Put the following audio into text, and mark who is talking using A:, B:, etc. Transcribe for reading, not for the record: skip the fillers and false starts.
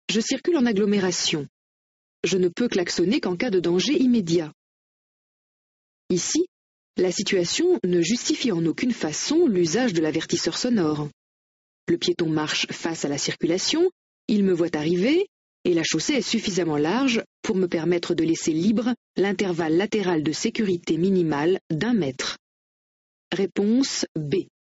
A: Je circule en agglomération. Je ne peux klaxonner qu'en cas de danger immédiat. Ici, la situation ne justifie en aucune façon l'usage de l'avertisseur sonore. Le piéton marche face à la circulation, il me voit arriver, et la chaussée est suffisamment large pour me permettre de laisser libre l'intervalle latéral de sécurité minimal d'1 mètre. Réponse B.